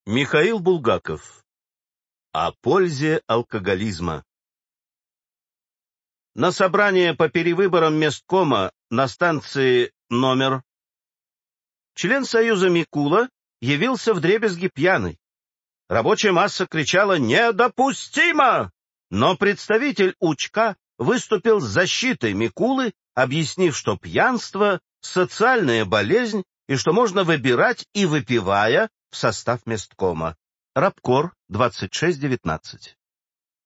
Михаил Булгаков. О пользе алкоголизма. На собрание по перевыборам месткома на станции номер член Союза Микула явился вдребезги пьяный. Рабочая масса кричала «Недопустимо!», но представитель УЧКа выступил с защитой Микулы, объяснив, что пьянство — социальная болезнь и что можно выбирать и выпивая в состав месткома. Рабкор 2619.